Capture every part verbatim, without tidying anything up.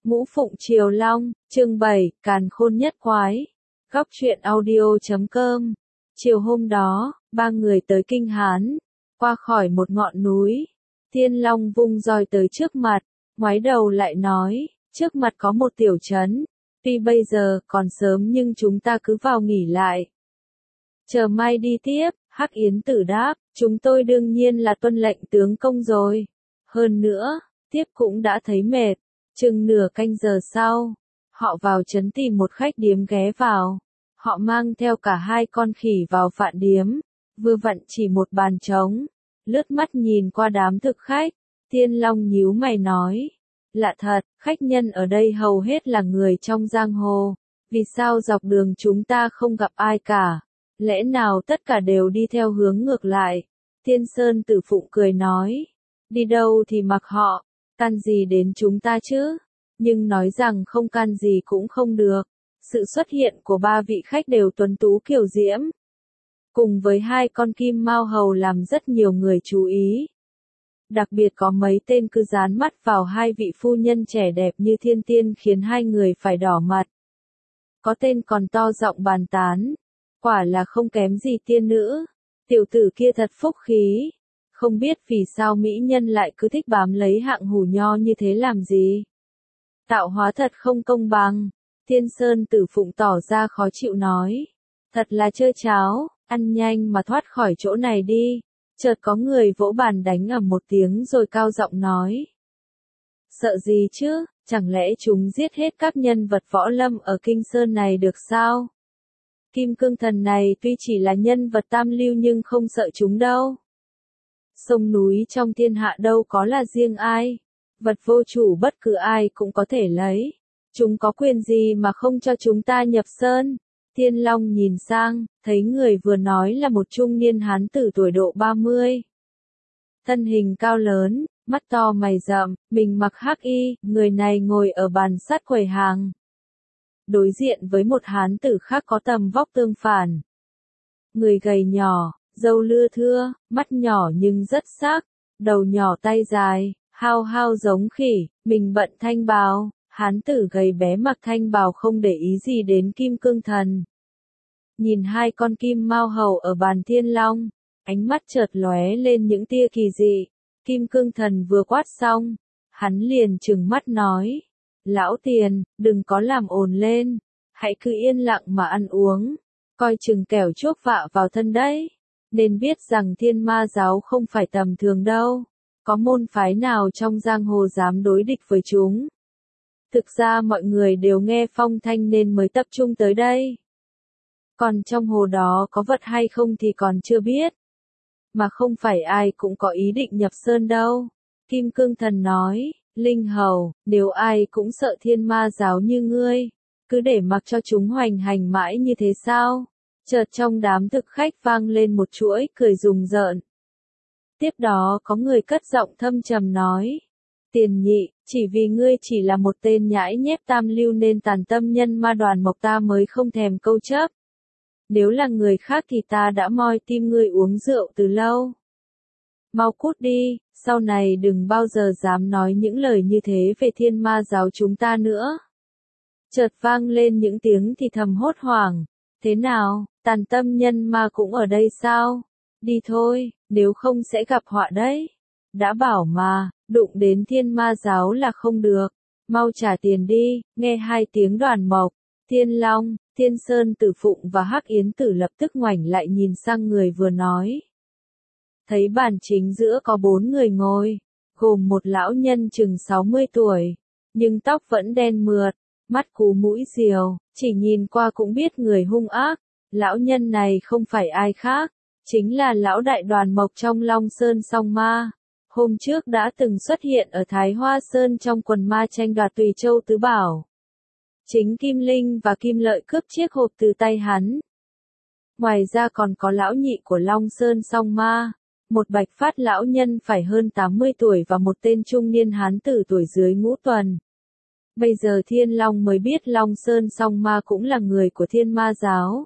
Ngũ Phụng Triều Long, chương bảy, Càn Khôn Nhất Quái. Góc truyện audio chấm com. Chiều hôm đó, ba người tới Kinh Hán, qua khỏi một ngọn núi. Thiên Long vung roi tới trước mặt, ngoái đầu lại nói, trước mặt có một tiểu trấn. Tuy bây giờ còn sớm nhưng chúng ta cứ vào nghỉ lại. Chờ mai đi tiếp. Hắc Yến Tử đáp, chúng tôi đương nhiên là tuân lệnh tướng công rồi. Hơn nữa, tiếp cũng đã thấy mệt. Chừng nửa canh giờ sau, họ vào trấn tìm một khách điếm ghé vào. Họ mang theo cả hai con khỉ vào phạn điếm, vừa vặn chỉ một bàn trống. Lướt mắt nhìn qua đám thực khách, Thiên Long nhíu mày nói, lạ thật, khách nhân ở đây hầu hết là người trong giang hồ. Vì sao dọc đường chúng ta không gặp ai cả? Lẽ nào tất cả đều đi theo hướng ngược lại? Thiên Sơn Tử Phụng cười nói, đi đâu thì mặc họ, can gì đến chúng ta chứ? Nhưng nói rằng không can gì cũng không được. Sự xuất hiện của ba vị khách đều tuấn tú kiều diễm, cùng với hai con kim mao hầu làm rất nhiều người chú ý. Đặc biệt có mấy tên cứ dán mắt vào hai vị phu nhân trẻ đẹp như thiên tiên khiến hai người phải đỏ mặt. Có tên còn to giọng bàn tán, quả là không kém gì tiên nữ, tiểu tử kia thật phúc khí. Không biết vì sao mỹ nhân lại cứ thích bám lấy hạng hủ nho như thế làm gì. Tạo hóa thật không công bằng. Thiên Sơn Tử Phụng tỏ ra khó chịu nói, thật là trơ cháo, ăn nhanh mà thoát khỏi chỗ này đi. Chợt có người vỗ bàn đánh ầm một tiếng rồi cao giọng nói, sợ gì chứ, chẳng lẽ chúng giết hết các nhân vật võ lâm ở Kinh Sơn này được sao? Kim Cương Thần này tuy chỉ là nhân vật tam lưu nhưng không sợ chúng đâu. Sông núi trong thiên hạ đâu có là riêng ai, vật vô chủ bất cứ ai cũng có thể lấy. Chúng có quyền gì mà không cho chúng ta nhập sơn? Thiên Long nhìn sang, thấy người vừa nói là một trung niên hán tử tuổi độ ba mươi. Thân hình cao lớn, mắt to mày rậm, mình mặc hắc y, người này ngồi ở bàn sát quầy hàng. Đối diện với một hán tử khác có tầm vóc tương phản. Người gầy nhỏ, râu lưa thưa, mắt nhỏ nhưng rất sắc, đầu nhỏ tay dài, hao hao giống khỉ, mình bận thanh bào. Hán tử gầy bé mặc thanh bào không để ý gì đến Kim Cương Thần. Nhìn hai con kim mao hầu ở bàn Thiên Long, ánh mắt chợt lóe lên những tia kỳ dị. Kim Cương Thần vừa quát xong, hắn liền trừng mắt nói, lão tiền, đừng có làm ồn lên, hãy cứ yên lặng mà ăn uống, coi chừng kẻo chuốc vạ vào thân đấy. Nên biết rằng Thiên Ma giáo không phải tầm thường đâu, có môn phái nào trong giang hồ dám đối địch với chúng. Thực ra mọi người đều nghe phong thanh nên mới tập trung tới đây. Còn trong hồ đó có vật hay không thì còn chưa biết. Mà không phải ai cũng có ý định nhập sơn đâu. Kim Cương Thần nói, Linh Hầu, nếu ai cũng sợ Thiên Ma giáo như ngươi, cứ để mặc cho chúng hoành hành mãi như thế sao? Chợt trong đám thực khách vang lên một chuỗi cười rùng rợn. Tiếp đó có người cất giọng thâm trầm nói, Tiền Nhị, chỉ vì ngươi chỉ là một tên nhãi nhép tam lưu nên tàn tâm nhân ma Đoàn Mộc ta mới không thèm câu chấp. Nếu là người khác thì ta đã moi tim ngươi uống rượu từ lâu. Mau cút đi, sau này đừng bao giờ dám nói những lời như thế về Thiên Ma giáo chúng ta nữa. Chợt vang lên những tiếng thì thầm hốt hoảng. Thế nào, tàn tâm nhân ma cũng ở đây sao? Đi thôi, nếu không sẽ gặp họa đấy. Đã bảo mà, đụng đến Thiên Ma giáo là không được. Mau trả tiền đi. Nghe hai tiếng Đoàn Mộc, Thiên Long, Thiên Sơn Tử Phụng và Hắc Yến Tử lập tức ngoảnh lại nhìn sang người vừa nói. Thấy bàn chính giữa có bốn người ngồi, gồm một lão nhân chừng sáu mươi tuổi, nhưng tóc vẫn đen mượt, mắt cú mũi diều, chỉ nhìn qua cũng biết người hung ác. Lão nhân này không phải ai khác, chính là lão đại Đoàn Mộc trong Long Sơn Song Ma. Hôm trước đã từng xuất hiện ở Thái Hoa Sơn trong quần ma tranh đoạt Tùy Châu Tứ Bảo. Chính Kim Linh và Kim Lợi cướp chiếc hộp từ tay hắn. Ngoài ra còn có lão nhị của Long Sơn Song Ma, một bạch phát lão nhân phải hơn tám mươi tuổi và một tên trung niên hán tử tuổi dưới ngũ tuần. Bây giờ Thiên Long mới biết Long Sơn Song Ma cũng là người của Thiên Ma giáo.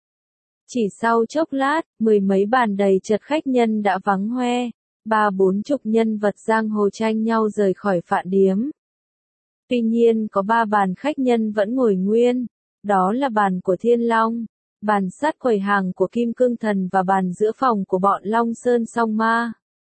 Chỉ sau chốc lát, mười mấy bàn đầy chật khách nhân đã vắng hoe. Ba bốn chục nhân vật giang hồ tranh nhau rời khỏi phạn điếm. Tuy nhiên có ba bàn khách nhân vẫn ngồi nguyên, đó là bàn của Thiên Long, bàn sát quầy hàng của Kim Cương Thần và bàn giữa phòng của bọn Long Sơn Song Ma.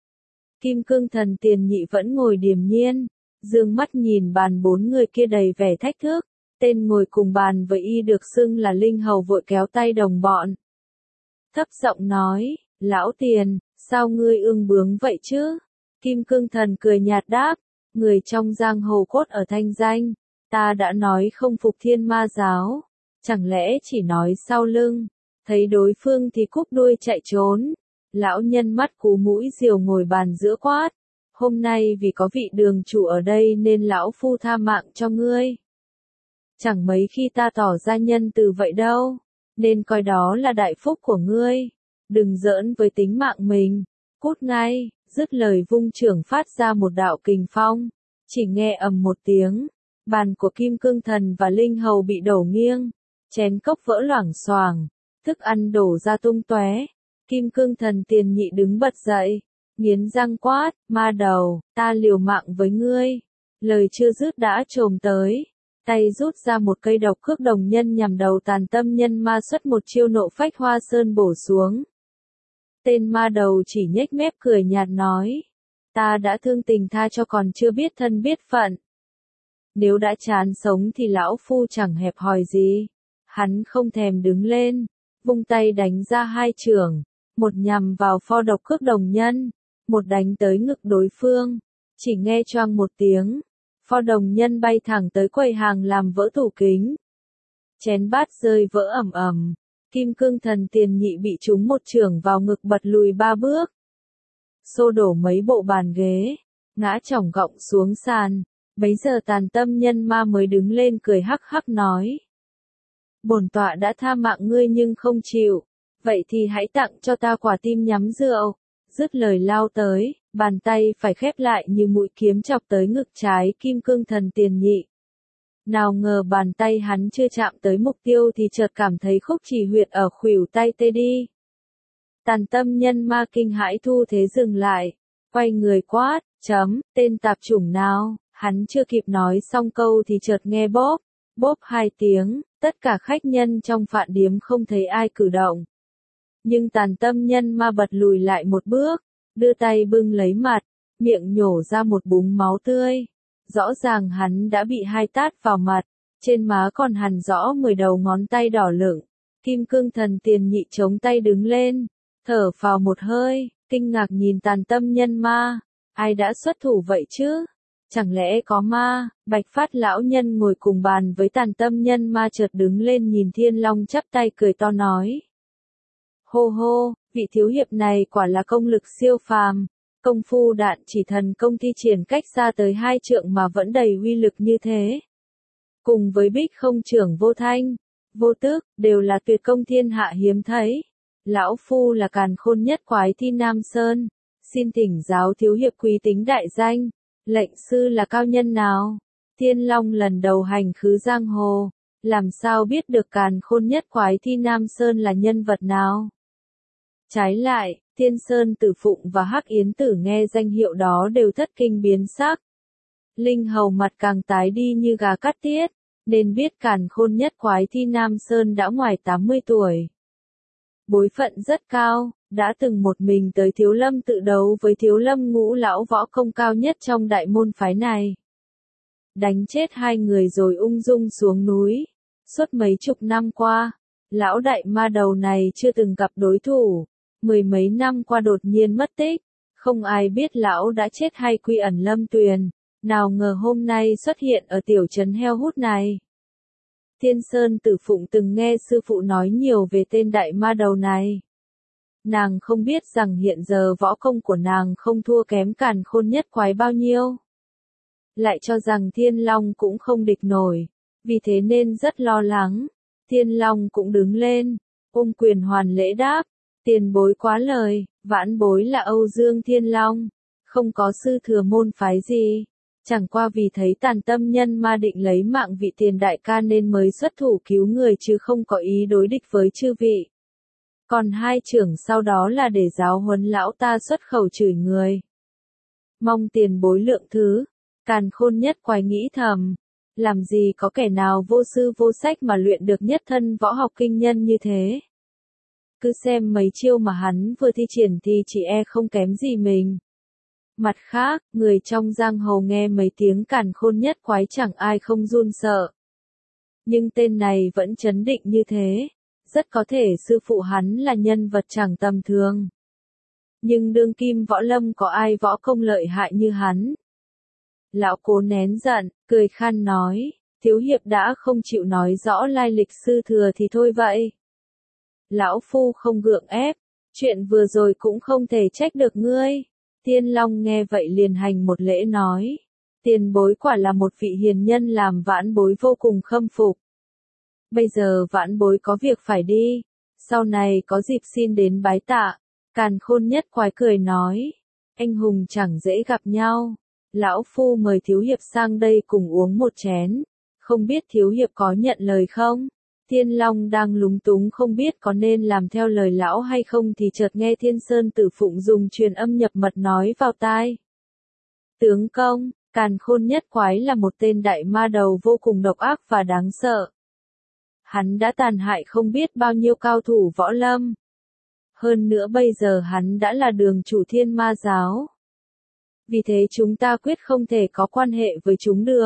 Kim Cương Thần Tiền Nhị vẫn ngồi điềm nhiên, dương mắt nhìn bàn bốn người kia đầy vẻ thách thức, tên ngồi cùng bàn với y được xưng là Linh Hầu vội kéo tay đồng bọn. Thấp giọng nói, lão Tiền, sao ngươi ương bướng vậy chứ? Kim Cương Thần cười nhạt đáp, người trong giang hồ cốt ở thanh danh, ta đã nói không phục Thiên Ma giáo, chẳng lẽ chỉ nói sau lưng, thấy đối phương thì cúp đuôi chạy trốn. Lão nhân mắt cú mũi diều ngồi bàn giữa quát, hôm nay vì có vị đường chủ ở đây nên lão phu tha mạng cho ngươi. Chẳng mấy khi ta tỏ ra nhân từ vậy đâu, nên coi đó là đại phúc của ngươi, đừng giỡn với tính mạng mình, cút ngay. Dứt lời vung chưởng phát ra một đạo kình phong, chỉ nghe ầm một tiếng, bàn của Kim Cương Thần và Linh Hầu bị đổ nghiêng, chén cốc vỡ loảng xoảng, thức ăn đổ ra tung tóe. Kim Cương Thần Tiền Nhị đứng bật dậy, nghiến răng quát, ma đầu, ta liều mạng với ngươi. Lời chưa dứt đã chồm tới, tay rút ra một cây độc cước đồng nhân nhằm đầu Tàn Tâm Nhân Ma xuất một chiêu nộ phách hoa sơn bổ xuống. Tên ma đầu chỉ nhếch mép cười nhạt nói, ta đã thương tình tha cho còn chưa biết thân biết phận. Nếu đã chán sống thì lão phu chẳng hẹp hòi gì. Hắn không thèm đứng lên, vung tay đánh ra hai chưởng, một nhằm vào pho độc cước đồng nhân, một đánh tới ngực đối phương. Chỉ nghe choang một tiếng, pho đồng nhân bay thẳng tới quầy hàng làm vỡ tủ kính. Chén bát rơi vỡ ầm ầm. Kim Cương Thần Tiền Nhị bị trúng một chưởng vào ngực bật lùi ba bước. Xô đổ mấy bộ bàn ghế, ngã chỏng gọng xuống sàn. Bấy giờ Tàn Tâm Nhân Ma mới đứng lên cười hắc hắc nói. Bổn tọa đã tha mạng ngươi nhưng không chịu, vậy thì hãy tặng cho ta quả tim nhắm rượu. Dứt lời lao tới, bàn tay phải khép lại như mũi kiếm chọc tới ngực trái Kim Cương Thần Tiền Nhị. Nào ngờ bàn tay hắn chưa chạm tới mục tiêu thì chợt cảm thấy khúc chỉ huyệt ở khuỷu tay tê đi. Tàn Tâm Nhân Ma kinh hãi thu thế dừng lại, quay người quát, chấm, tên tạp chủng nào, hắn chưa kịp nói xong câu thì chợt nghe bóp, bóp hai tiếng, tất cả khách nhân trong phạn điếm không thấy ai cử động. Nhưng Tàn Tâm Nhân Ma bật lùi lại một bước, đưa tay bưng lấy mặt, miệng nhổ ra một búng máu tươi. Rõ ràng hắn đã bị hai tát vào mặt, trên má còn hằn rõ mười đầu ngón tay đỏ lựng. Kim Cương Thần Tiền Nhị chống tay đứng lên, thở phào một hơi, kinh ngạc nhìn Tàn Tâm Nhân Ma, ai đã xuất thủ vậy chứ? Chẳng lẽ có ma? Bạch Phát lão nhân ngồi cùng bàn với Tàn Tâm Nhân Ma chợt đứng lên nhìn Thiên Long chắp tay cười to nói. Hô hô, vị thiếu hiệp này quả là công lực siêu phàm. Công phu đạn chỉ thần công thi triển cách xa tới hai trượng mà vẫn đầy uy lực như thế. Cùng với bích không trưởng vô thanh, vô tước, đều là tuyệt công thiên hạ hiếm thấy. Lão phu là càn khôn nhất quái thi Nam Sơn, xin thỉnh giáo thiếu hiệp quý tính đại danh, lệnh sư là cao nhân nào? Thiên Long lần đầu hành khứ giang hồ, làm sao biết được càn khôn nhất quái thi Nam Sơn là nhân vật nào? Trái lại, Thiên Sơn Tử Phụng và Hắc Yến Tử nghe danh hiệu đó đều thất kinh biến sắc. Linh Hầu mặt càng tái đi như gà cắt tiết, nên biết càn khôn nhất quái thi Nam Sơn đã ngoài tám mươi tuổi. Bối phận rất cao, đã từng một mình tới Thiếu Lâm tự đấu với Thiếu Lâm ngũ lão võ công cao nhất trong đại môn phái này. Đánh chết hai người rồi ung dung xuống núi. Suốt mấy chục năm qua, lão đại ma đầu này chưa từng gặp đối thủ. Mười mấy năm qua đột nhiên mất tích, không ai biết lão đã chết hay quy ẩn lâm tuyền, nào ngờ hôm nay xuất hiện ở tiểu trấn heo hút này. Thiên Sơn Tử Phụng từng nghe sư phụ nói nhiều về tên đại ma đầu này. Nàng không biết rằng hiện giờ võ công của nàng không thua kém càn khôn nhất quái bao nhiêu. Lại cho rằng Thiên Long cũng không địch nổi, vì thế nên rất lo lắng. Thiên Long cũng đứng lên, ôm quyền hoàn lễ đáp. Tiền bối quá lời, vãn bối là Âu Dương Thiên Long, không có sư thừa môn phái gì, chẳng qua vì thấy Tàn Tâm Nhân Ma định lấy mạng vị tiền đại ca nên mới xuất thủ cứu người chứ không có ý đối địch với chư vị. Còn hai trưởng sau đó là để giáo huấn lão ta xuất khẩu chửi người. Mong tiền bối lượng thứ, càn khôn nhất quái nghĩ thầm, Làm gì có kẻ nào vô sư vô sách mà luyện được nhất thân võ học kinh nhân như thế. Cứ xem mấy chiêu mà hắn vừa thi triển thì chỉ e không kém gì mình. Mặt khác, người trong giang hồ nghe mấy tiếng càn khôn nhất quái chẳng ai không run sợ. Nhưng tên này vẫn trấn định như thế, rất có thể sư phụ hắn là nhân vật chẳng tầm thường. Nhưng đương kim võ lâm có ai võ công lợi hại như hắn. Lão Cố nén giận, cười khan nói, thiếu hiệp đã không chịu nói rõ lai lịch sư thừa thì thôi vậy. Lão Phu không gượng ép, chuyện vừa rồi cũng không thể trách được ngươi. Thiên Long nghe vậy liền hành một lễ nói, tiền bối quả là một vị hiền nhân làm vãn bối vô cùng khâm phục. Bây giờ vãn bối có việc phải đi, sau này có dịp xin đến bái tạ. Càn Khôn Nhất Quái cười nói, anh hùng chẳng dễ gặp nhau, lão Phu mời thiếu hiệp sang đây cùng uống một chén, không biết thiếu hiệp có nhận lời không? Thiên Long đang lúng túng không biết có nên làm theo lời lão hay không thì chợt nghe Thiên Sơn Tử Phụng dùng truyền âm nhập mật nói vào tai. Tướng công, Càn Khôn Nhất Quái là một tên đại ma đầu vô cùng độc ác và đáng sợ. Hắn đã tàn hại không biết bao nhiêu cao thủ võ lâm. Hơn nữa bây giờ hắn đã là đường chủ Thiên Ma Giáo. Vì thế chúng ta quyết không thể có quan hệ với chúng được.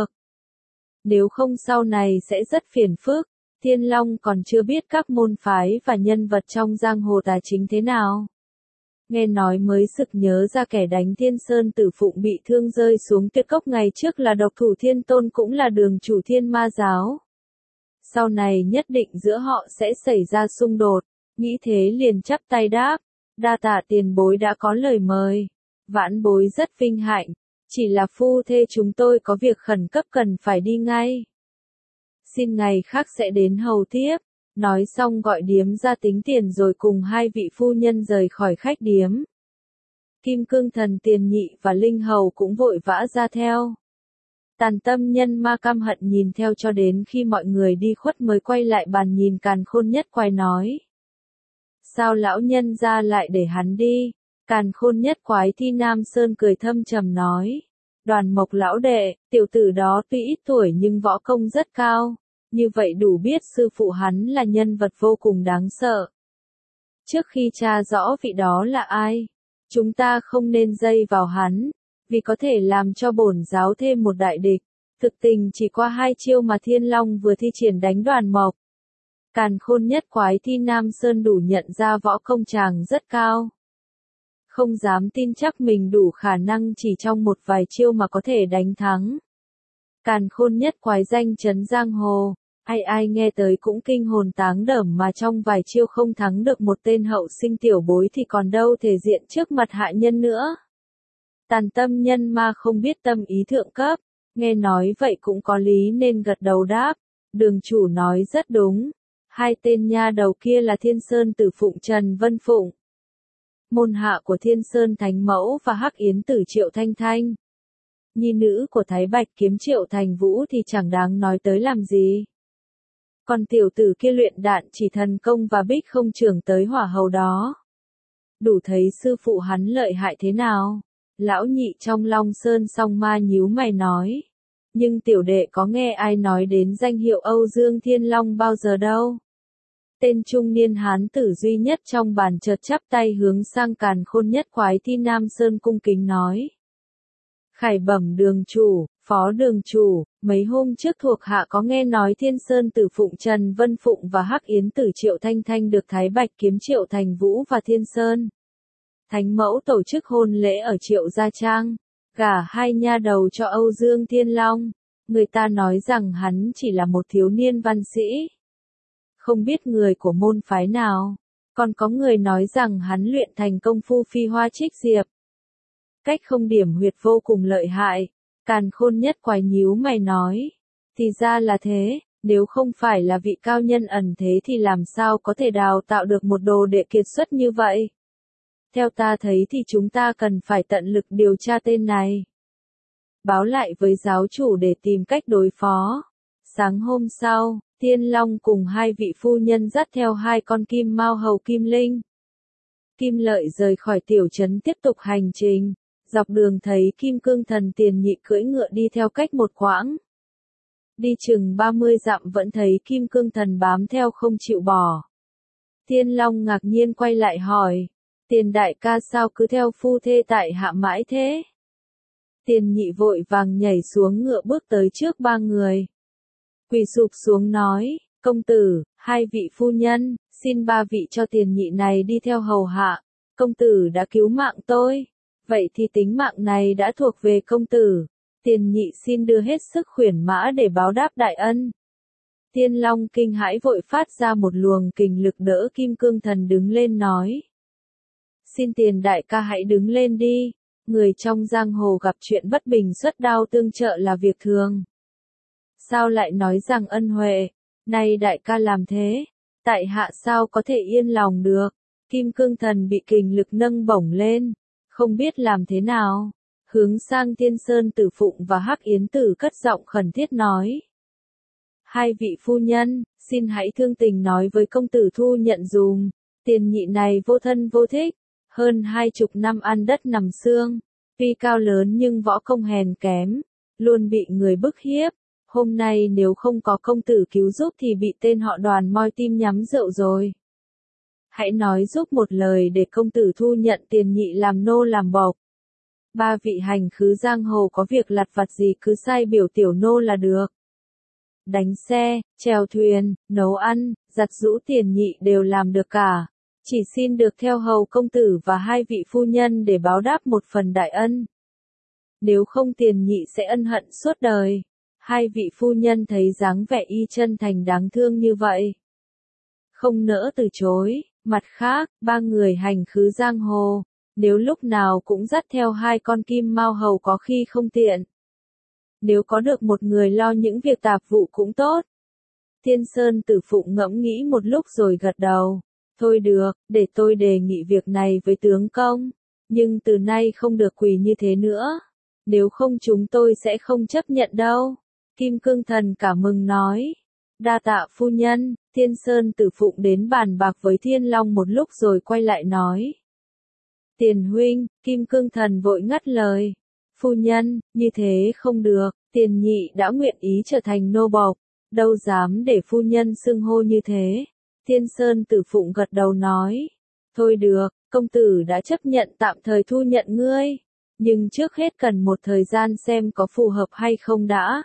Nếu không sau này sẽ rất phiền phức. Thiên Long còn chưa biết các môn phái và nhân vật trong giang hồ tài chính thế nào. Nghe nói mới sực nhớ ra kẻ đánh Thiên Sơn Tử Phụng bị thương rơi xuống tuyệt cốc ngày trước là độc thủ Thiên Tôn cũng là đường chủ Thiên Ma Giáo. Sau này nhất định giữa họ sẽ xảy ra xung đột, nghĩ thế liền chắp tay đáp, đa tạ tiền bối đã có lời mời. Vãn bối rất vinh hạnh, chỉ là phu thê chúng tôi có việc khẩn cấp cần phải đi ngay. Xin ngày khác sẽ đến hầu tiếp. Nói xong gọi điếm ra tính tiền rồi cùng hai vị phu nhân rời khỏi khách điếm. Kim Cương Thần Tiền Nhị và Linh Hầu cũng vội vã ra theo. Tàn Tâm Nhân Ma căm hận nhìn theo cho đến khi mọi người đi khuất mới quay lại bàn nhìn Càn Khôn Nhất Quái nói. Sao lão nhân ra lại để hắn đi? Càn Khôn Nhất Quái Thi Nam Sơn cười thâm trầm nói. Đoàn Mộc lão đệ, tiểu tử đó tuy ít tuổi nhưng võ công rất cao. Như vậy đủ biết sư phụ hắn là nhân vật vô cùng đáng sợ. Trước khi tra rõ vị đó là ai, chúng ta không nên dây vào hắn, vì có thể làm cho bổn giáo thêm một đại địch. Thực tình chỉ qua hai chiêu mà Thiên Long vừa thi triển đánh Đoàn Mộc. Càn Khôn Nhất Quái Thi Nam Sơn đủ nhận ra võ công chàng rất cao. Không dám tin chắc mình đủ khả năng chỉ trong một vài chiêu mà có thể đánh thắng. Càn Khôn Nhất Quái danh chấn giang hồ, ai ai nghe tới cũng kinh hồn táng đởm mà trong vài chiêu không thắng được một tên hậu sinh tiểu bối thì còn đâu thể diện trước mặt hạ nhân nữa. Tàn Tâm Nhân Ma không biết tâm ý thượng cấp, nghe nói vậy cũng có lý nên gật đầu đáp, đường chủ nói rất đúng, hai tên nha đầu kia là Thiên Sơn Tử Phụng Trần Vân Phụng, môn hạ của Thiên Sơn Thánh Mẫu và Hắc Yến Tử Triệu Thanh Thanh. Nhi nữ của Thái Bạch Kiếm Triệu Thành Vũ thì chẳng đáng nói tới làm gì. Còn tiểu tử kia luyện đạn chỉ thần công và bích không trưởng tới hỏa hầu đó. Đủ thấy sư phụ hắn lợi hại thế nào. Lão nhị trong Long Sơn song ma nhíu mày nói. Nhưng tiểu đệ có nghe ai nói đến danh hiệu Âu Dương Thiên Long bao giờ đâu. Tên trung niên hán tử duy nhất trong bàn chợt chắp tay hướng sang Càn Khôn Nhất Quái Thi Nam Sơn cung kính nói. Khải bẩm đường chủ, phó đường chủ, mấy hôm trước thuộc hạ có nghe nói Thiên Sơn Tử Phụng Trần Vân Phụng và Hắc Yến Tử Triệu Thanh Thanh được Thái Bạch Kiếm Triệu Thành Vũ và Thiên Sơn Thánh Mẫu tổ chức hôn lễ ở Triệu Gia Trang, gả hai nha đầu cho Âu Dương Thiên Long. Người ta nói rằng hắn chỉ là một thiếu niên văn sĩ. Không biết người của môn phái nào, còn có người nói rằng hắn luyện thành công phu phi hoa trích diệp. Cách không điểm huyệt vô cùng lợi hại. Càn Khôn Nhất Quái nhíu mày nói. Thì ra là thế, nếu không phải là vị cao nhân ẩn thế thì làm sao có thể đào tạo được một đồ đệ kiệt xuất như vậy. Theo ta thấy thì chúng ta cần phải tận lực điều tra tên này. Báo lại với giáo chủ để tìm cách đối phó. Sáng hôm sau, Thiên Long cùng hai vị phu nhân dắt theo hai con kim mao hầu Kim Linh, Kim Lợi rời khỏi tiểu trấn tiếp tục hành trình. Dọc đường thấy Kim Cương Thần Tiền Nhị cưỡi ngựa đi theo cách một quãng. đi chừng ba mươi dặm vẫn thấy Kim Cương Thần bám theo không chịu bỏ. Thiên Long ngạc nhiên quay lại hỏi, Tiền đại ca sao cứ theo phu thê tại hạ mãi thế? Tiền nhị vội vàng nhảy xuống ngựa bước tới trước ba người. Quỳ sụp xuống nói, công tử, hai vị phu nhân, xin ba vị cho tiền nhị này đi theo hầu hạ, công tử đã cứu mạng tôi, vậy thì tính mạng này đã thuộc về công tử, tiền nhị xin đưa hết sức khuyển mã để báo đáp đại ân. Thiên Long kinh hãi vội phát ra một luồng kình lực đỡ Kim Cương Thần đứng lên nói. Xin tiền đại ca hãy đứng lên đi, người trong giang hồ gặp chuyện bất bình xuất đao tương trợ là việc thường. Sao lại nói rằng ân huệ, nay đại ca làm thế, tại hạ sao có thể yên lòng được. Kim Cương Thần bị kình lực nâng bổng lên, không biết làm thế nào, hướng sang Thiên Sơn Tử Phụng và Hắc Yến Tử cất giọng khẩn thiết nói. Hai vị phu nhân, xin hãy thương tình nói với công tử thu nhận dùm, tiền nhị này vô thân vô thích, hơn hai chục năm ăn đất nằm xương, tuy cao lớn nhưng võ công hèn kém, luôn bị người bức hiếp, hôm nay nếu không có công tử cứu giúp thì bị tên họ Đoàn moi tim nhắm rượu rồi. Hãy nói giúp một lời để công tử thu nhận tiền nhị làm nô làm bộc. Ba vị hành khứ giang hồ có việc lặt vặt gì cứ sai biểu tiểu nô là được. Đánh xe, chèo thuyền, nấu ăn, giặt giũ tiền nhị đều làm được cả. Chỉ xin được theo hầu công tử và hai vị phu nhân để báo đáp một phần đại ân. Nếu không tiền nhị sẽ ân hận suốt đời. Hai vị phu nhân thấy dáng vẻ y chân thành đáng thương như vậy, không nỡ từ chối. Mặt khác, ba người hành khứ giang hồ, nếu lúc nào cũng dắt theo hai con kim mao hầu có khi không tiện. Nếu có được một người lo những việc tạp vụ cũng tốt. Thiên Sơn Tử Phụng ngẫm nghĩ một lúc rồi gật đầu. Thôi được, để tôi đề nghị việc này với tướng công. Nhưng từ nay không được quỳ như thế nữa. Nếu không chúng tôi sẽ không chấp nhận đâu. Kim Cương Thần cảm mừng nói. Đa tạ phu nhân. Thiên Sơn Tử Phụng đến bàn bạc với Thiên Long một lúc rồi quay lại nói. Tiền huynh, Kim Cương Thần vội ngắt lời. Phu nhân, như thế không được, tiền nhị đã nguyện ý trở thành nô bộc, đâu dám để phu nhân xưng hô như thế. Thiên Sơn Tử Phụng gật đầu nói. Thôi được, công tử đã chấp nhận tạm thời thu nhận ngươi, nhưng trước hết cần một thời gian xem có phù hợp hay không đã.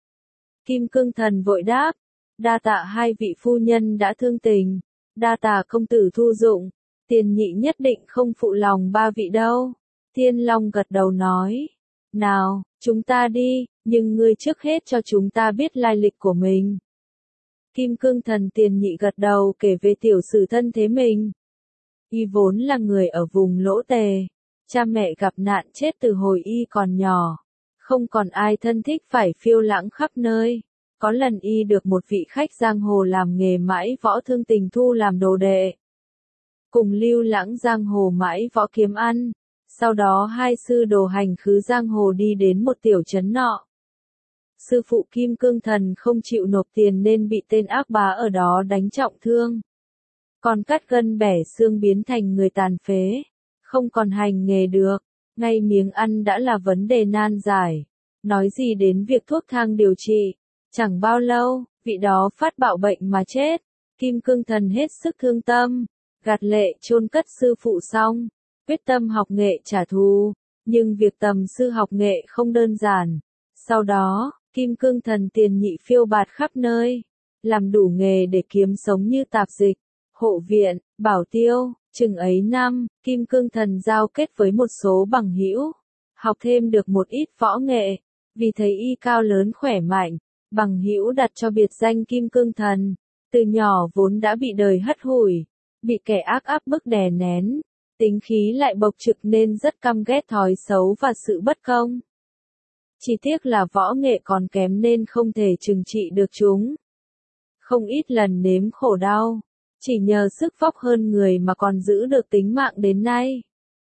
Kim Cương Thần vội đáp. Đa tạ hai vị phu nhân đã thương tình, đa tạ công tử thu dụng, tiền nhị nhất định không phụ lòng ba vị đâu. Thiên Long gật đầu nói, nào, chúng ta đi, nhưng ngươi trước hết cho chúng ta biết lai lịch của mình. Kim Cương Thần tiền nhị gật đầu kể về tiểu sử thân thế mình. Y vốn là người ở vùng Lỗ Tề, cha mẹ gặp nạn chết từ hồi y còn nhỏ, không còn ai thân thích phải phiêu lãng khắp nơi. Có lần y được một vị khách giang hồ làm nghề mãi võ thương tình thu làm đồ đệ. Cùng lưu lãng giang hồ mãi võ kiếm ăn. Sau đó hai sư đồ hành khứ giang hồ đi đến một tiểu trấn nọ. Sư phụ Kim Cương Thần không chịu nộp tiền nên bị tên ác bá ở đó đánh trọng thương. Còn cắt gân bẻ xương biến thành người tàn phế. Không còn hành nghề được. Ngay miếng ăn đã là vấn đề nan giải. Nói gì đến việc thuốc thang điều trị. Chẳng bao lâu, vị đó phát bạo bệnh mà chết. Kim Cương Thần hết sức thương tâm, gạt lệ chôn cất sư phụ xong, quyết tâm học nghệ trả thù. Nhưng việc tầm sư học nghệ không đơn giản. Sau đó, Kim Cương Thần tiền nhị phiêu bạt khắp nơi, làm đủ nghề để kiếm sống như tạp dịch, hộ viện, bảo tiêu. Chừng ấy năm, Kim Cương Thần giao kết với một số bằng hữu, học thêm được một ít võ nghệ. Vì thấy y cao lớn khỏe mạnh, bằng hữu đặt cho biệt danh Kim Cương Thần. Từ nhỏ vốn đã bị đời hất hủi, bị kẻ ác áp bức đè nén, tính khí lại bộc trực nên rất căm ghét thói xấu và sự bất công. Chỉ tiếc là võ nghệ còn kém nên không thể trừng trị được chúng. Không ít lần nếm khổ đau, chỉ nhờ sức vóc hơn người mà còn giữ được tính mạng đến nay.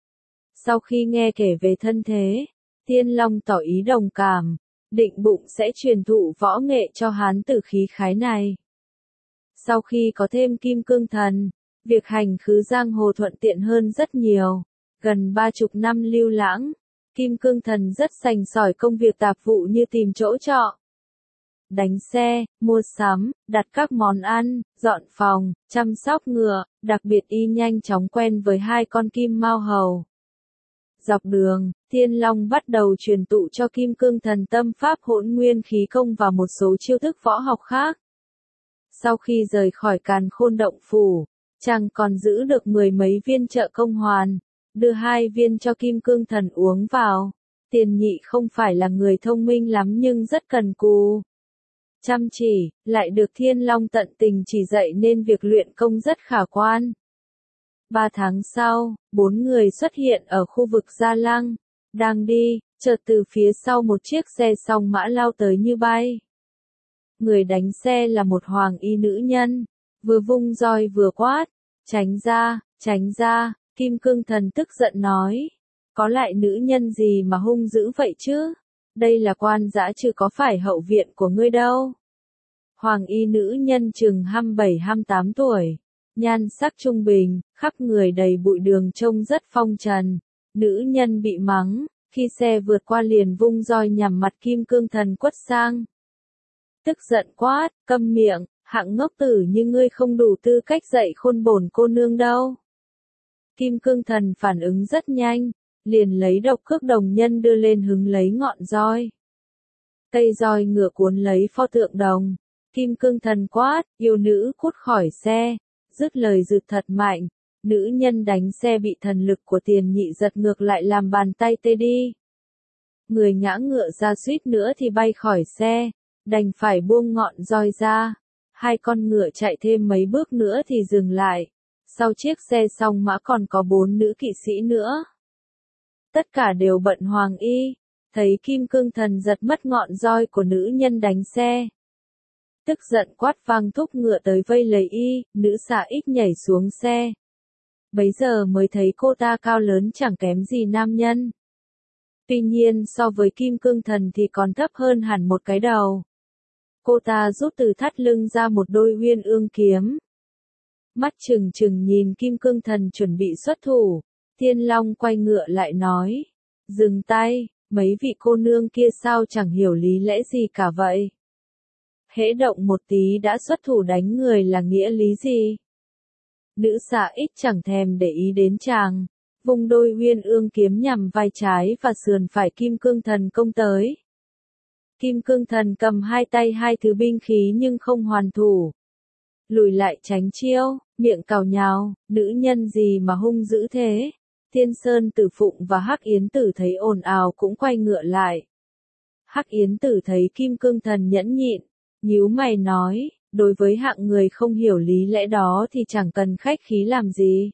Sau khi nghe kể về thân thế, Thiên Long tỏ ý đồng cảm, định bụng sẽ truyền thụ võ nghệ cho hán tử khí khái này. Sau khi có thêm Kim Cương Thần, việc hành khứ giang hồ thuận tiện hơn rất nhiều. Gần ba chục năm lưu lãng, Kim Cương Thần rất sành sỏi công việc tạp vụ như tìm chỗ trọ. đánh xe, mua sắm, đặt các món ăn, dọn phòng, chăm sóc ngựa, đặc biệt y nhanh chóng quen với hai con kim mao hầu. Dọc đường, Thiên Long bắt đầu truyền tụ cho Kim Cương Thần tâm pháp Hỗn Nguyên khí công và một số chiêu thức võ học khác. Sau khi rời khỏi Càn Khôn động phủ, chàng còn giữ được mười mấy viên trợ công hoàn, đưa hai viên cho Kim Cương Thần uống vào. Tiền Nhị không phải là người thông minh lắm nhưng rất cần cù, chăm chỉ, lại được Thiên Long tận tình chỉ dạy nên việc luyện công rất khả quan. Ba tháng sau, bốn người xuất hiện ở khu vực Gia Lăng, đang đi, chợt từ phía sau một chiếc xe song mã lao tới như bay. Người đánh xe là một hoàng y nữ nhân, vừa vung roi vừa quát, tránh ra, tránh ra, Kim Cương Thần tức giận nói, có lại nữ nhân gì mà hung dữ vậy chứ, đây là quan dã chứ có phải hậu viện của ngươi đâu. Hoàng y nữ nhân chừng hai mươi bảy hai mươi tám tuổi, nhan sắc trung bình, khắp người đầy bụi đường trông rất phong trần. Nữ nhân bị mắng, khi xe vượt qua liền vung roi nhằm mặt Kim Cương Thần quất sang. Tức giận quát, câm miệng, hạng ngốc tử như ngươi không đủ tư cách dạy khôn bổn cô nương đâu. Kim Cương Thần phản ứng rất nhanh, liền lấy độc cước đồng nhân đưa lên hứng lấy ngọn roi. Cây roi ngựa cuốn lấy pho tượng đồng, Kim Cương Thần quát, yêu nữ cút khỏi xe, dứt lời giựt thật mạnh. Nữ nhân đánh xe bị thần lực của Tiền Nhị giật ngược lại làm bàn tay tê đi. Người ngã ngựa ra suýt nữa thì bay khỏi xe, đành phải buông ngọn roi ra. Hai con ngựa chạy thêm mấy bước nữa thì dừng lại. Sau chiếc xe song mã còn có bốn nữ kỵ sĩ nữa. Tất cả đều bận hoàng y, thấy Kim Cương Thần giật mất ngọn roi của nữ nhân đánh xe. Tức giận quát vang thúc ngựa tới vây lấy y, nữ xà ích nhảy xuống xe. Bấy giờ mới thấy cô ta cao lớn chẳng kém gì nam nhân. Tuy nhiên so với Kim Cương Thần thì còn thấp hơn hẳn một cái đầu. Cô ta rút từ thắt lưng ra một đôi uyên ương kiếm. Mắt trừng trừng nhìn Kim Cương Thần chuẩn bị xuất thủ. Thiên Long quay ngựa lại nói. Dừng tay, mấy vị cô nương kia sao chẳng hiểu lý lẽ gì cả vậy. Hễ động một tí đã xuất thủ đánh người là nghĩa lý gì? Nữ xà ích chẳng thèm để ý đến chàng, vung đôi uyên ương kiếm nhằm vai trái và sườn phải Kim Cương Thần công tới. Kim Cương Thần cầm hai tay hai thứ binh khí nhưng không hoàn thủ. Lùi lại tránh chiêu, miệng cào nhào, nữ nhân gì mà hung dữ thế? Thiên Sơn Tử Phụng và Hắc Yến Tử thấy ồn ào cũng quay ngựa lại. Hắc Yến Tử thấy Kim Cương Thần nhẫn nhịn, nhíu mày nói, đối với hạng người không hiểu lý lẽ đó thì chẳng cần khách khí làm gì.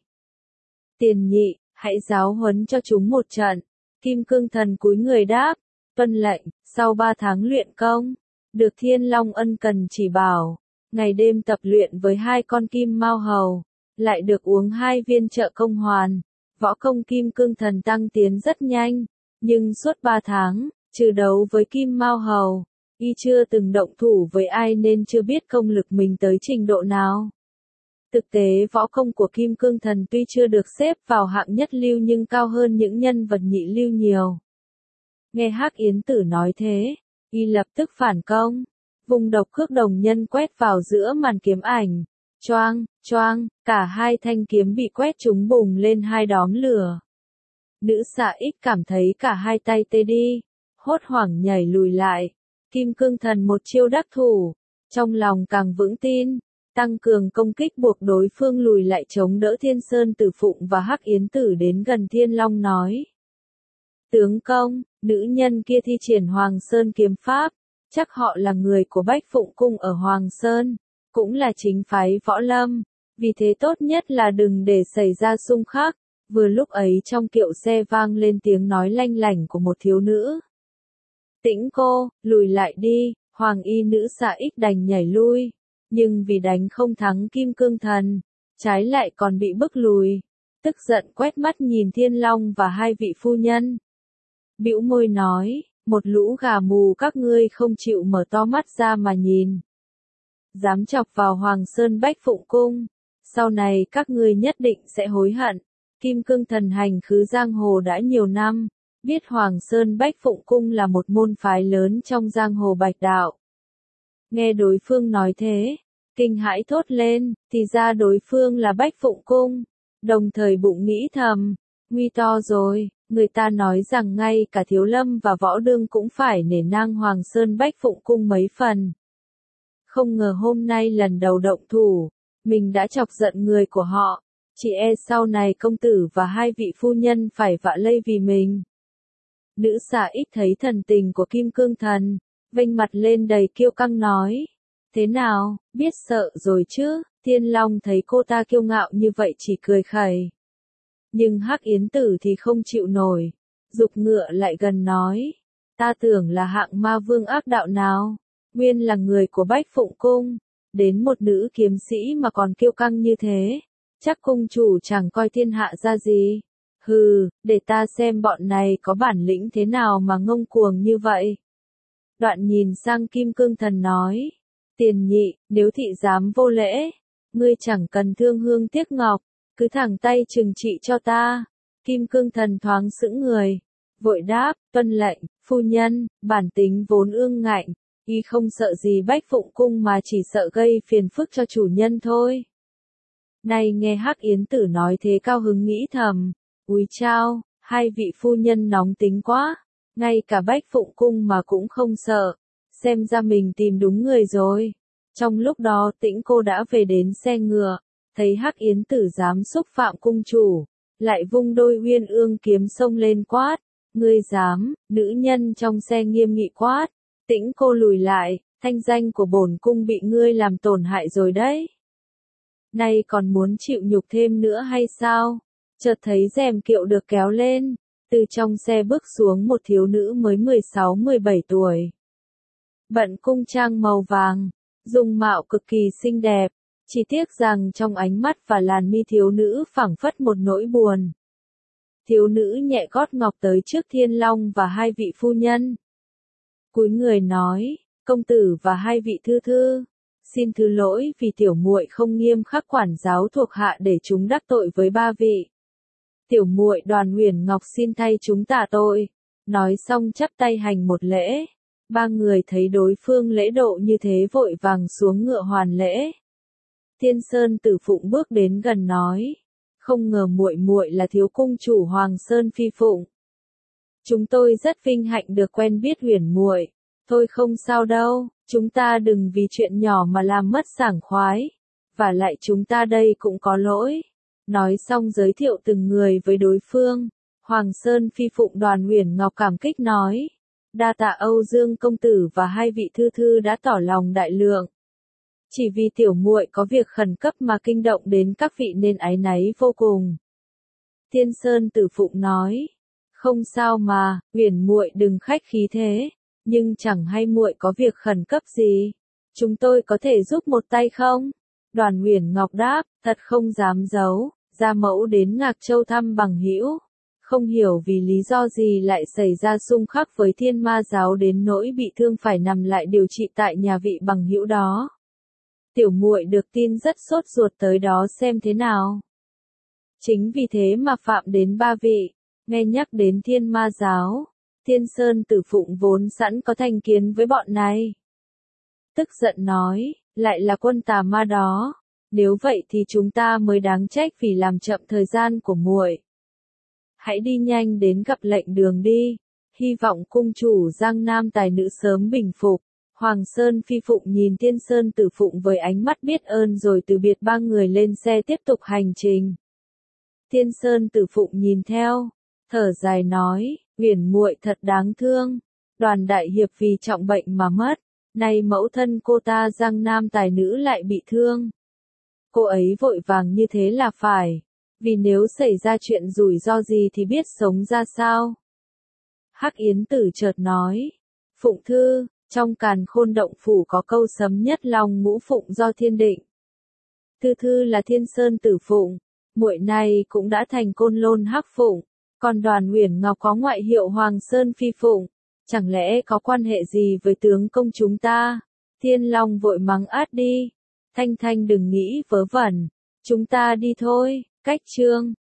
Tiền Nhị, hãy giáo huấn cho chúng một trận. Kim Cương Thần cúi người đáp, tuân lệnh. Sau ba tháng luyện công, được Thiên Long ân cần chỉ bảo, ngày đêm tập luyện với hai con kim mao hầu, lại được uống hai viên trợ công hoàn, võ công Kim Cương Thần tăng tiến rất nhanh, nhưng suốt ba tháng, trừ đấu với kim mao hầu, y chưa từng động thủ với ai nên chưa biết công lực mình tới trình độ nào. Thực tế võ công của Kim Cương Thần tuy chưa được xếp vào hạng nhất lưu nhưng cao hơn những nhân vật nhị lưu nhiều. Nghe Hắc Yến Tử nói thế, y lập tức phản công, vùng độc cước đồng nhân quét vào giữa màn kiếm ảnh, choang, choang, cả hai thanh kiếm bị quét trúng bùng lên hai đóm lửa. Nữ xà ích cảm thấy cả hai tay tê đi, hốt hoảng nhảy lùi lại. Kim Cương Thần một chiêu đắc thủ, trong lòng càng vững tin, tăng cường công kích buộc đối phương lùi lại chống đỡ. Thiên Sơn Tử Phụng và Hắc Yến Tử đến gần Thiên Long nói. Tướng công, nữ nhân kia thi triển Hoàng Sơn kiếm pháp, chắc họ là người của Bách Phụng Cung ở Hoàng Sơn, cũng là chính phái võ lâm, vì thế tốt nhất là đừng để xảy ra xung khắc. Vừa lúc ấy trong kiệu xe vang lên tiếng nói lanh lảnh của một thiếu nữ. Tĩnh cô, lùi lại đi, hoàng y nữ xà ích đành nhảy lui, nhưng vì đánh không thắng Kim Cương Thần, trái lại còn bị bức lùi, tức giận quét mắt nhìn Thiên Long và hai vị phu nhân. Bĩu môi nói, một lũ gà mù các ngươi không chịu mở to mắt ra mà nhìn. Dám chọc vào Hoàng Sơn Bách Phụng Cung, sau này các ngươi nhất định sẽ hối hận. Kim Cương Thần hành khứ giang hồ đã nhiều năm, biết Hoàng Sơn Bách Phụng Cung là một môn phái lớn trong giang hồ bạch đạo. Nghe đối phương nói thế, kinh hãi thốt lên, thì ra đối phương là Bách Phụng Cung, đồng thời bụng nghĩ thầm, nguy to rồi, người ta nói rằng ngay cả Thiếu Lâm và Võ Đương cũng phải nể nang Hoàng Sơn Bách Phụng Cung mấy phần. Không ngờ hôm nay lần đầu động thủ, mình đã chọc giận người của họ, chỉ e sau này công tử và hai vị phu nhân phải vạ lây vì mình. Nữ xà ít thấy thần tình của Kim Cương Thần, vênh mặt lên đầy kiêu căng nói, thế nào, biết sợ rồi chứ, Thiên Long thấy cô ta kiêu ngạo như vậy chỉ cười khẩy. Nhưng Hắc Yến Tử thì không chịu nổi, giục ngựa lại gần nói, ta tưởng là hạng ma vương ác đạo nào, nguyên là người của Bách Phụng Cung, đến một nữ kiếm sĩ mà còn kiêu căng như thế, chắc cung chủ chẳng coi thiên hạ ra gì. Hừ, để ta xem bọn này có bản lĩnh thế nào mà ngông cuồng như vậy. Đoạn nhìn sang Kim Cương Thần nói, tiền nhị, nếu thị dám vô lễ, ngươi chẳng cần thương hương tiếc ngọc, cứ thẳng tay trừng trị cho ta. Kim Cương Thần thoáng sững người, vội đáp, tuân lệnh, phu nhân, bản tính vốn ương ngạnh, y không sợ gì Bách Phụng Cung mà chỉ sợ gây phiền phức cho chủ nhân thôi. Này nghe Hắc Yến Tử nói thế cao hứng nghĩ thầm, úi chao, hai vị phu nhân nóng tính quá, ngay cả Bách Phụng Cung mà cũng không sợ, xem ra mình tìm đúng người rồi. Trong lúc đó Tĩnh Cô đã về đến xe ngựa, thấy Hắc Yến Tử dám xúc phạm cung chủ, lại vung đôi Uyên Ương kiếm xông lên quát, ngươi dám, nữ nhân trong xe nghiêm nghị quát, Tĩnh Cô lùi lại, thanh danh của bổn cung bị ngươi làm tổn hại rồi đấy. Nay còn muốn chịu nhục thêm nữa hay sao? Chợt thấy rèm kiệu được kéo lên, từ trong xe bước xuống một thiếu nữ mới mười sáu mười bảy tuổi. Bận cung trang màu vàng, dung mạo cực kỳ xinh đẹp, chỉ tiếc rằng trong ánh mắt và làn mi thiếu nữ phảng phất một nỗi buồn. Thiếu nữ nhẹ gót ngọc tới trước Thiên Long và hai vị phu nhân. Cúi người nói, công tử và hai vị thư thư, xin thứ lỗi vì tiểu muội không nghiêm khắc quản giáo thuộc hạ để chúng đắc tội với ba vị. Tiểu muội Đoàn Huyền Ngọc xin thay chúng tạ tội. Nói xong chắp tay hành một lễ. Ba người thấy đối phương lễ độ như thế vội vàng xuống ngựa hoàn lễ. Thiên Sơn Tử Phụng bước đến gần nói, không ngờ muội muội là thiếu cung chủ Hoàng Sơn Phi Phụng. Chúng tôi rất vinh hạnh được quen biết Huyền muội. Thôi không sao đâu, chúng ta đừng vì chuyện nhỏ mà làm mất sảng khoái. Và lại chúng ta đây cũng có lỗi. Nói xong giới thiệu từng người với đối phương, Hoàng Sơn Phi Phụng Đoàn Huyền Ngọc cảm kích nói, đa tạ Âu Dương công tử và hai vị thư thư đã tỏ lòng đại lượng. Chỉ vì tiểu muội có việc khẩn cấp mà kinh động đến các vị nên áy náy vô cùng. Thiên Sơn Tử Phụng nói, không sao mà, Huyền muội đừng khách khí thế, nhưng chẳng hay muội có việc khẩn cấp gì, chúng tôi có thể giúp một tay không? Đoàn Huyền Ngọc đáp, thật không dám giấu, gia mẫu đến Ngạc Châu thăm bằng hữu, không hiểu vì lý do gì lại xảy ra xung khắc với Thiên Ma giáo đến nỗi bị thương phải nằm lại điều trị tại nhà vị bằng hữu đó. Tiểu muội được tin rất sốt ruột tới đó xem thế nào. Chính vì thế mà phạm đến ba vị, nghe nhắc đến Thiên Ma giáo, Thiên Sơn Tử Phụng vốn sẵn có thành kiến với bọn này. Tức giận nói, lại là quân tà ma đó, nếu vậy thì chúng ta mới đáng trách vì làm chậm thời gian của muội. Hãy đi nhanh đến gặp lệnh đường đi, hy vọng cung chủ Giang Nam tài nữ sớm bình phục. Hoàng Sơn Phi Phụng nhìn Thiên Sơn Tử Phụng với ánh mắt biết ơn rồi từ biệt ba người lên xe tiếp tục hành trình. Thiên Sơn Tử Phụng nhìn theo, thở dài nói, Huyền muội thật đáng thương, Đoàn đại hiệp vì trọng bệnh mà mất, nay mẫu thân cô ta Giang Nam tài nữ lại bị thương. Cô ấy vội vàng như thế là phải, vì nếu xảy ra chuyện rủi ro gì thì biết sống ra sao. Hắc Yến Tử chợt nói, Phụng thư, trong Càn Khôn động phủ có câu sấm nhất lòng ngũ phụng do thiên định. Thư thư là Thiên Sơn Tử Phụng, muội này cũng đã thành Côn Lôn Hắc Phụng, còn Đoàn Huyền Ngọc có ngoại hiệu Hoàng Sơn Phi Phụng, chẳng lẽ có quan hệ gì với tướng công chúng ta? Thiên Long vội mắng át đi, Thanh Thanh đừng nghĩ vớ vẩn, chúng ta đi thôi, cách chương.